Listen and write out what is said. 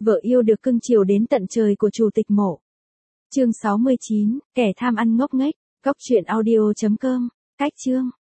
Vợ yêu được cưng chiều đến tận trời của chủ tịch Mộ. Chương 69, kẻ tham ăn ngốc nghếch, góc truyện audio.com, cách chương.